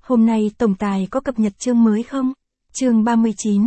Hôm nay tổng tài có cập nhật chương mới không? Chương 39,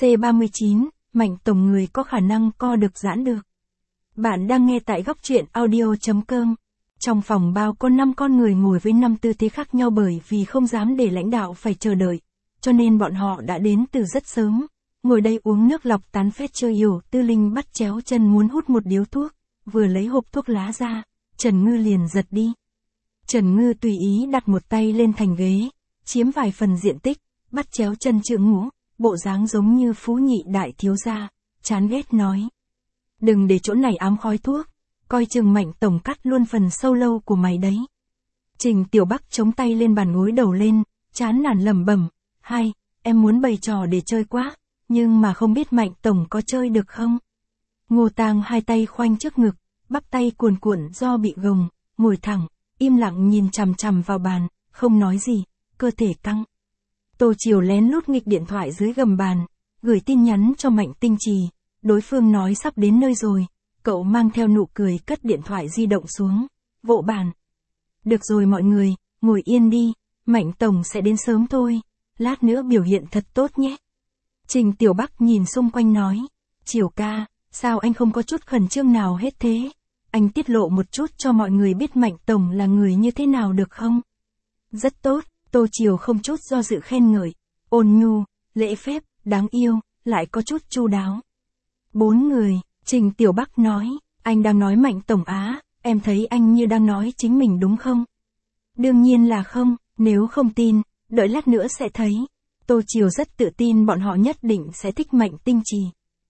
C39, Mạnh tổng người có khả năng co được giãn được. Bạn đang nghe tại góc truyện audio.com. Trong phòng bao có 5 con người ngồi với 5 tư thế khác nhau bởi vì không dám để lãnh đạo phải chờ đợi, cho nên bọn họ đã đến từ rất sớm. Ngồi đây uống nước lọc tán phét chơi Yểu Tư Linh bắt chéo chân muốn hút một điếu thuốc, vừa lấy hộp thuốc lá ra, Trần Ngư liền giật đi. Trần Ngư tùy ý đặt một tay lên thành ghế, chiếm vài phần diện tích, bắt chéo chân trượng ngũ, bộ dáng giống như phú nhị đại thiếu gia, chán ghét nói. Đừng để chỗ này ám khói thuốc, coi chừng Mạnh tổng cắt luôn phần sâu lâu của mày đấy. Trình Tiểu Bắc chống tay lên bàn gối đầu lên, chán nản lẩm bẩm, hai, em muốn bày trò để chơi quá, nhưng mà không biết Mạnh tổng có chơi được không? Ngô Tang hai tay khoanh trước ngực, bắp tay cuồn cuộn do bị gồng, ngồi thẳng, im lặng nhìn chằm chằm vào bàn, không nói gì, cơ thể căng. Tô Chiều lén lút nghịch điện thoại dưới gầm bàn, gửi tin nhắn cho Mạnh Tinh Trì, đối phương nói sắp đến nơi rồi, cậu mang theo nụ cười cất điện thoại di động xuống, vỗ bàn. Được rồi mọi người, ngồi yên đi, Mạnh tổng sẽ đến sớm thôi, lát nữa biểu hiện thật tốt nhé. Trình Tiểu Bắc nhìn xung quanh nói, Chiều ca, sao anh không có chút khẩn trương nào hết thế? Anh tiết lộ một chút cho mọi người biết Mạnh tổng là người như thế nào được không? Rất tốt, Tô Chiều không chút do dự khen ngợi, ôn nhu, lễ phép, đáng yêu, lại có chút chu đáo. 4 người, Trình Tiểu Bắc nói, anh đang nói Mạnh tổng á, em thấy anh như đang nói chính mình đúng không? Đương nhiên là không, nếu không tin, đợi lát nữa sẽ thấy. Tô Chiều rất tự tin bọn họ nhất định sẽ thích Mạnh Tinh Trì.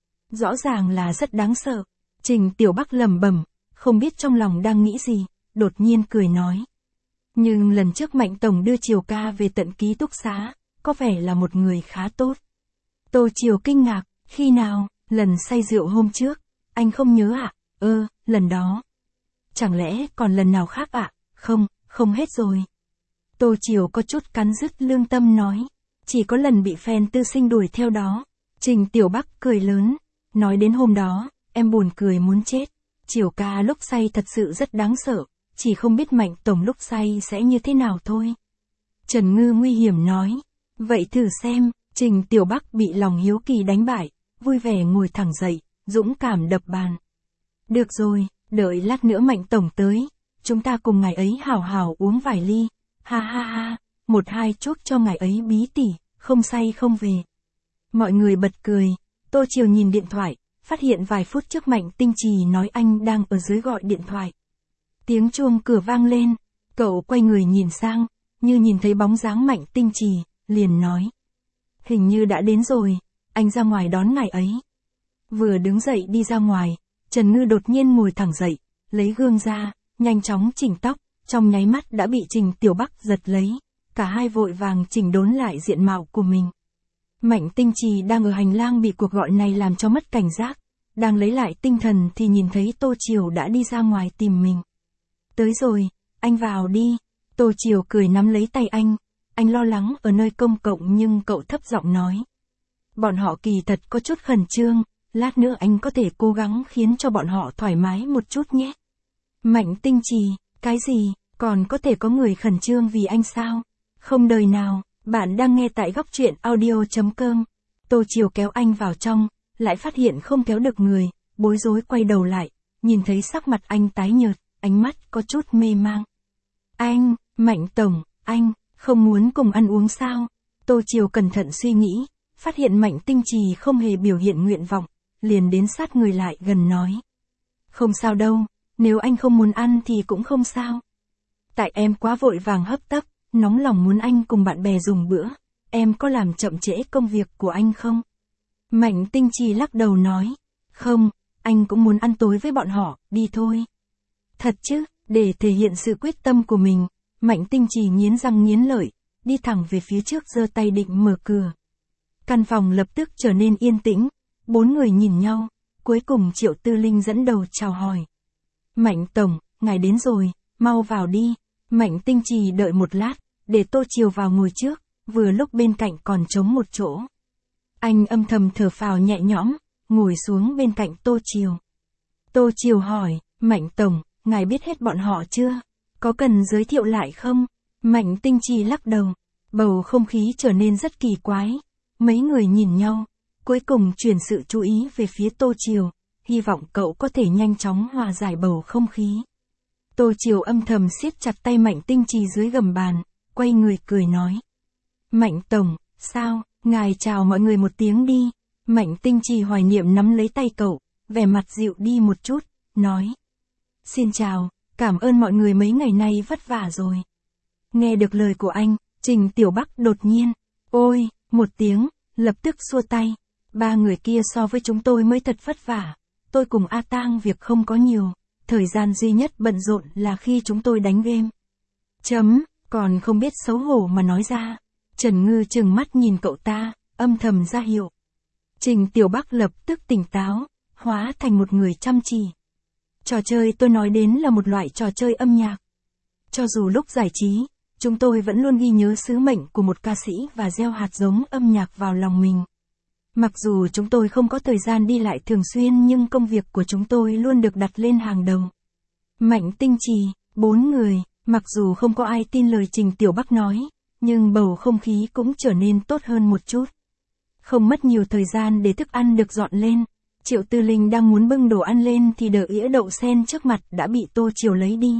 Rõ ràng là rất đáng sợ. Trình Tiểu Bắc lẩm bẩm, không biết trong lòng đang nghĩ gì, đột nhiên cười nói. Nhưng lần trước Mạnh tổng đưa Chiều ca về tận ký túc xá, có vẻ là một người khá tốt. Tô Chiều kinh ngạc, khi nào, lần say rượu hôm trước, anh không nhớ ạ? Lần đó. Chẳng lẽ còn lần nào khác ạ? Không hết rồi. Tô Chiều có chút cắn rứt lương tâm nói, chỉ có lần bị fan tư sinh đuổi theo đó. Trình Tiểu Bắc cười lớn, nói đến hôm đó, em buồn cười muốn chết. Chiều ca lúc say thật sự rất đáng sợ, chỉ không biết Mạnh tổng lúc say sẽ như thế nào thôi. Trần Ngư nguy hiểm nói, vậy thử xem. Trình Tiểu Bắc bị lòng hiếu kỳ đánh bại, vui vẻ ngồi thẳng dậy, dũng cảm đập bàn. Được rồi, đợi lát nữa Mạnh tổng tới, chúng ta cùng ngài ấy hào hào uống vài ly, ha ha ha, 1-2 chuốc cho ngài ấy bí tỉ, không say không về. Mọi người bật cười, Tô Chiều nhìn điện thoại, phát hiện vài phút trước Mạnh Tinh Trì nói anh đang ở dưới gọi điện thoại. Tiếng chuông cửa vang lên, cậu quay người nhìn sang, như nhìn thấy bóng dáng Mạnh Tinh Trì, liền nói. Hình như đã đến rồi, anh ra ngoài đón ngài ấy. Vừa đứng dậy đi ra ngoài, Trần Ngư đột nhiên ngồi thẳng dậy, lấy gương ra, nhanh chóng chỉnh tóc, trong nháy mắt đã bị Trình Tiểu Bắc giật lấy, cả hai vội vàng chỉnh đốn lại diện mạo của mình. Mạnh Tinh Trì đang ở hành lang bị cuộc gọi này làm cho mất cảnh giác, đang lấy lại tinh thần thì nhìn thấy Tô Chiều đã đi ra ngoài tìm mình. Tới rồi, anh vào đi. Tô Chiều cười nắm lấy tay anh lo lắng ở nơi công cộng nhưng cậu thấp giọng nói. Bọn họ kỳ thật có chút khẩn trương, lát nữa anh có thể cố gắng khiến cho bọn họ thoải mái một chút nhé. Mạnh Tinh Trì, cái gì, còn có thể có người khẩn trương vì anh sao? Không đời nào, bạn đang nghe tại góc truyện audio.com. Tô Chiều kéo anh vào trong, lại phát hiện không kéo được người, bối rối quay đầu lại, nhìn thấy sắc mặt anh tái nhợt, ánh mắt có chút mê mang. Anh, Mạnh tổng, anh, không muốn cùng ăn uống sao? Tô Chiều cẩn thận suy nghĩ, phát hiện Mạnh Tinh Trì không hề biểu hiện nguyện vọng, liền đến sát người lại gần nói. Không sao đâu, nếu anh không muốn ăn thì cũng không sao. Tại em quá vội vàng hấp tấp, nóng lòng muốn anh cùng bạn bè dùng bữa, em có làm chậm trễ công việc của anh không? Mạnh Tinh Trì lắc đầu nói, không, anh cũng muốn ăn tối với bọn họ, đi thôi. Thật chứ, để thể hiện sự quyết tâm của mình, Mạnh Tinh Trì nghiến răng nghiến lợi, đi thẳng về phía trước giơ tay định mở cửa. Căn phòng lập tức trở nên yên tĩnh, 4 người nhìn nhau, cuối cùng Triệu Tư Linh dẫn đầu chào hỏi. Mạnh tổng, ngài đến rồi, mau vào đi. Mạnh Tinh Trì đợi một lát, để Tô Chiều vào ngồi trước, vừa lúc bên cạnh còn trống một chỗ. Anh âm thầm thở phào nhẹ nhõm, ngồi xuống bên cạnh Tô Chiều. Tô Chiều hỏi, Mạnh tổng, ngài biết hết bọn họ chưa? Có cần giới thiệu lại không? Mạnh Tinh Trì lắc đầu. Bầu không khí trở nên rất kỳ quái. Mấy người nhìn nhau, cuối cùng chuyển sự chú ý về phía Tô Triều, hy vọng cậu có thể nhanh chóng hòa giải bầu không khí. Tô Triều âm thầm siết chặt tay Mạnh Tinh Trì dưới gầm bàn, quay người cười nói. Mạnh Tổng, sao, ngài chào mọi người một tiếng đi. Mạnh Tinh Trì hoài niệm nắm lấy tay cậu, vẻ mặt dịu đi một chút, nói. Xin chào, cảm ơn mọi người mấy ngày nay vất vả rồi. Nghe được lời của anh, Trình Tiểu Bắc đột nhiên, ôi, một tiếng, lập tức xua tay. Ba người kia so với chúng tôi mới thật vất vả. Tôi cùng A Tang việc không có nhiều, thời gian duy nhất bận rộn là khi chúng tôi đánh game. Còn không biết xấu hổ mà nói ra. Trần Ngư trừng mắt nhìn cậu ta, âm thầm ra hiệu. Trình Tiểu Bắc lập tức tỉnh táo, hóa thành một người chăm chỉ. Trò chơi tôi nói đến là một loại trò chơi âm nhạc. Cho dù lúc giải trí, chúng tôi vẫn luôn ghi nhớ sứ mệnh của một ca sĩ và gieo hạt giống âm nhạc vào lòng mình. Mặc dù chúng tôi không có thời gian đi lại thường xuyên nhưng công việc của chúng tôi luôn được đặt lên hàng đầu. Mạnh Tinh Trì, 4 người, mặc dù không có ai tin lời Trình Tiểu Bắc nói, nhưng bầu không khí cũng trở nên tốt hơn một chút. Không mất nhiều thời gian để thức ăn được dọn lên. Triệu Tư Linh đang muốn bưng đồ ăn lên thì đĩa đậu sen trước mặt đã bị Tô Triều lấy đi.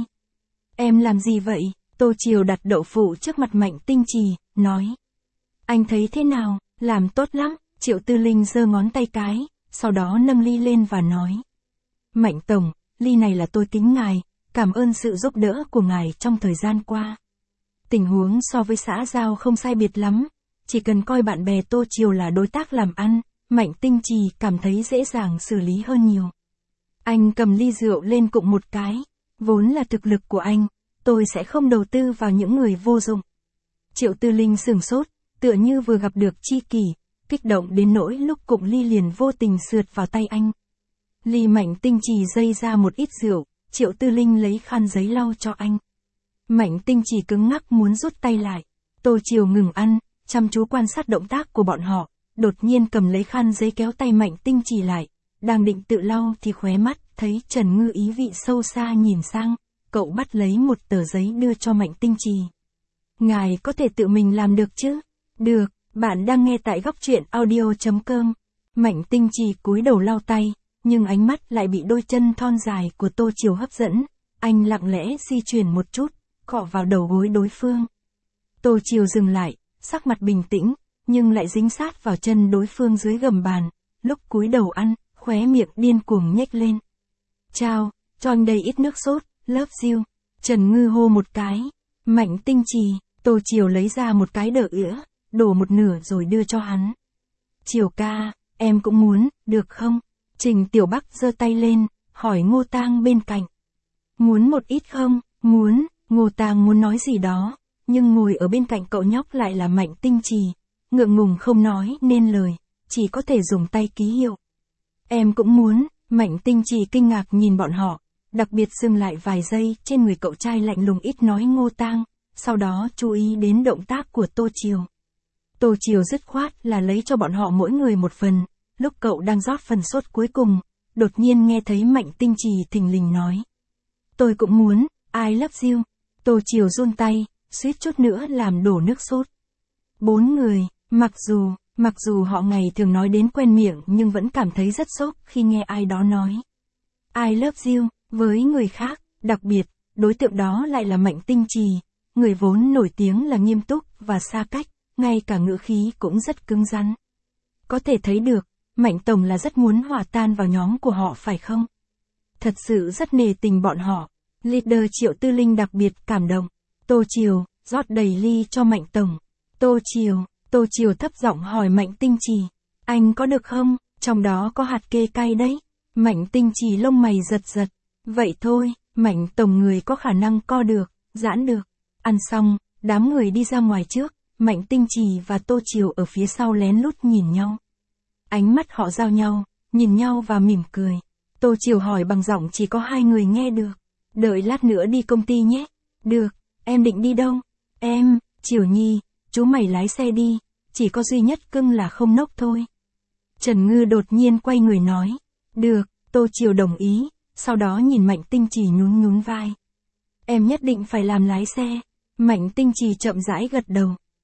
Em làm gì vậy? Tô Triều đặt đậu phụ trước mặt Mạnh Tinh Trì, nói. Anh thấy thế nào? Làm tốt lắm. Triệu Tư Linh giơ ngón tay cái, sau đó nâng ly lên và nói. Mạnh Tổng, ly này là tôi kính ngài, cảm ơn sự giúp đỡ của ngài trong thời gian qua. Tình huống so với xã giao không sai biệt lắm, chỉ cần coi bạn bè Tô Triều là đối tác làm ăn, Mạnh Tinh Trì cảm thấy dễ dàng xử lý hơn nhiều. Anh cầm ly rượu lên cụng một cái, vốn là thực lực của anh, tôi sẽ không đầu tư vào những người vô dụng. Triệu Tư Linh sửng sốt, tựa như vừa gặp được tri kỷ, kích động đến nỗi lúc cụng ly liền vô tình sượt vào tay anh. Ly Mạnh Tinh Trì dây ra một ít rượu, Triệu Tư Linh lấy khăn giấy lau cho anh. Mạnh Tinh Trì cứng ngắc muốn rút tay lại. Tô Triều ngừng ăn, chăm chú quan sát động tác của bọn họ, đột nhiên cầm lấy khăn giấy kéo tay Mạnh Tinh Trì lại. Đang định tự lau thì khóe mắt, thấy Trần Ngư ý vị sâu xa nhìn sang, cậu bắt lấy một tờ giấy đưa cho Mạnh Tinh Trì. Ngài có thể tự mình làm được chứ? Được, bạn đang nghe tại góc truyện audio.com. Mạnh Tinh Trì cúi đầu lau tay, nhưng ánh mắt lại bị đôi chân thon dài của Tô Triều hấp dẫn. Anh lặng lẽ di chuyển một chút, cọ vào đầu gối đối phương. Tô Triều dừng lại, sắc mặt bình tĩnh, nhưng lại dính sát vào chân đối phương dưới gầm bàn. Lúc cúi đầu ăn, khóe miệng điên cuồng nhếch lên. Chao, cho anh đây ít nước sốt, love you. Trần Ngư hô một cái. Mạnh Tinh Trì, Tô Triều lấy ra một cái đĩa, đổ một nửa rồi đưa cho hắn. Triều ca, em cũng muốn, được không? Trình Tiểu Bắc giơ tay lên, hỏi Ngô Tang bên cạnh. Muốn một ít không? Muốn. Ngô Tang muốn nói gì đó, nhưng ngồi ở bên cạnh cậu nhóc lại là Mạnh Tinh Trì, ngượng ngùng không nói nên lời, chỉ có thể dùng tay ký hiệu. Em cũng muốn. Mạnh Tinh Trì kinh ngạc nhìn bọn họ, đặc biệt dừng lại vài giây trên người cậu trai lạnh lùng ít nói Ngô Tang, sau đó chú ý đến động tác của Tô Triều. Tô Triều dứt khoát là lấy cho bọn họ mỗi người một phần. Lúc cậu đang rót phần sốt cuối cùng, đột nhiên nghe thấy Mạnh Tinh Trì thình lình nói. Tôi cũng muốn, I love you. Tô Triều run tay, suýt chút nữa làm đổ nước sốt. 4 người, mặc dù họ ngày thường nói đến quen miệng nhưng vẫn cảm thấy rất sốc khi nghe ai đó nói. I love you, với người khác, đặc biệt, đối tượng đó lại là Mạnh Tinh Trì, người vốn nổi tiếng là nghiêm túc và xa cách, ngay cả ngữ khí cũng rất cứng rắn. Có thể thấy được, Mạnh Tổng là rất muốn hòa tan vào nhóm của họ phải không? Thật sự rất nề tình bọn họ. Leader Triệu Tư Linh đặc biệt cảm động. Tô Triều, rót đầy ly cho Mạnh Tổng. Tô Triều thấp giọng hỏi Mạnh Tinh Trì. Anh có được không? Trong đó có hạt kê cay đấy. Mạnh Tinh Trì lông mày giật giật. Vậy thôi, Mạnh Tổng người có khả năng co được, giãn được. Ăn xong, đám người đi ra ngoài trước. Mạnh Tinh Trì và Tô Triều ở phía sau lén lút nhìn nhau. Ánh mắt họ giao nhau, nhìn nhau và mỉm cười. Tô Triều hỏi bằng giọng chỉ có 2 người nghe được. Đợi lát nữa đi công ty nhé. Được, em định đi đâu? Em, Triều Nhi, chú mày lái xe đi, chỉ có duy nhất cưng là không nốc thôi. Trần Ngư đột nhiên quay người nói. Được, Tô Triều đồng ý, sau đó nhìn Mạnh Tinh Trì nhún nhún vai. Em nhất định phải làm lái xe. Mạnh Tinh Trì chậm rãi gật đầu.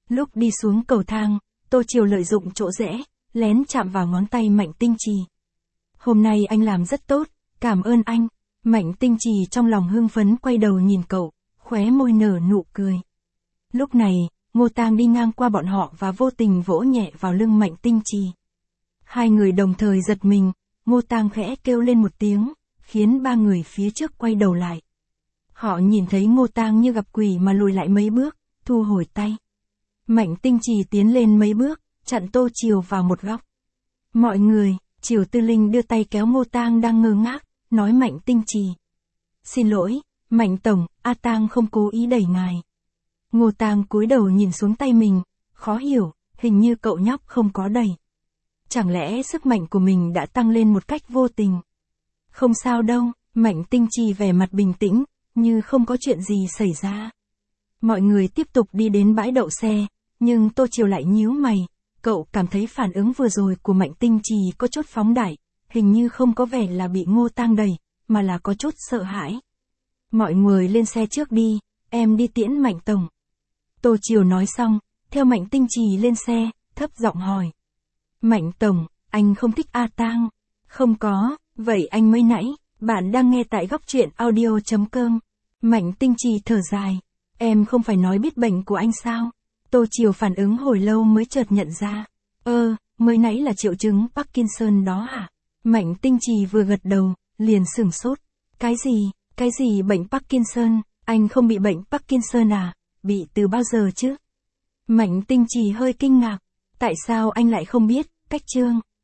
Lúc đi xuống cầu thang, Tô Triều lợi dụng chỗ rẽ, lén chạm vào ngón tay Mạnh Tinh Trì. Hôm nay anh làm rất tốt, cảm ơn anh. Mạnh Tinh Trì trong lòng hưng phấn quay đầu nhìn cậu, khóe môi nở nụ cười. Lúc này, Ngô Tang đi ngang qua bọn họ và vô tình vỗ nhẹ vào lưng Mạnh Tinh Trì. Hai người đồng thời giật mình, Ngô Tang khẽ kêu lên một tiếng, khiến ba người phía trước quay đầu lại. Họ nhìn thấy Ngô Tang như gặp quỷ mà lùi lại mấy bước, thu hồi tay. Mạnh Tinh Trì tiến lên mấy bước, chặn Tô Triều vào một góc. Mọi người, Triều Tư Linh đưa tay kéo Ngô Tang đang ngơ ngác, nói Mạnh Tinh Trì. Xin lỗi, Mạnh Tổng, A Tang không cố ý đẩy ngài. Ngô Tang cúi đầu nhìn xuống tay mình, khó hiểu, hình như cậu nhóc không có đẩy. Chẳng lẽ sức mạnh của mình đã tăng lên một cách vô tình? Không sao đâu, Mạnh Tinh Trì vẻ mặt bình tĩnh, như không có chuyện gì xảy ra. Mọi người tiếp tục đi đến bãi đậu xe, nhưng Tô Triều lại nhíu mày, cậu cảm thấy phản ứng vừa rồi của Mạnh Tinh Trì có chút phóng đại, hình như không có vẻ là bị Ngô Tang đẩy, mà là có chút sợ hãi. Mọi người lên xe trước đi, em đi tiễn Mạnh Tổng. Tô Triều nói xong, theo Mạnh Tinh Trì lên xe, thấp giọng hỏi. Mạnh Tổng, anh không thích A Tang? Không có, vậy anh mới nãy, bạn đang nghe tại góc truyện audio.com. Mạnh Tinh Trì thở dài, em không phải nói biết bệnh của anh sao? Tô Triều phản ứng hồi lâu mới chợt nhận ra. Mới nãy là triệu chứng Parkinson đó hả? Mạnh Tinh Trì vừa gật đầu, liền sửng sốt. Cái gì bệnh Parkinson, anh không bị bệnh Parkinson à? Bị từ bao giờ chứ? Mạnh Tinh Trì hơi kinh ngạc. Tại sao anh lại không biết, Cách Trương?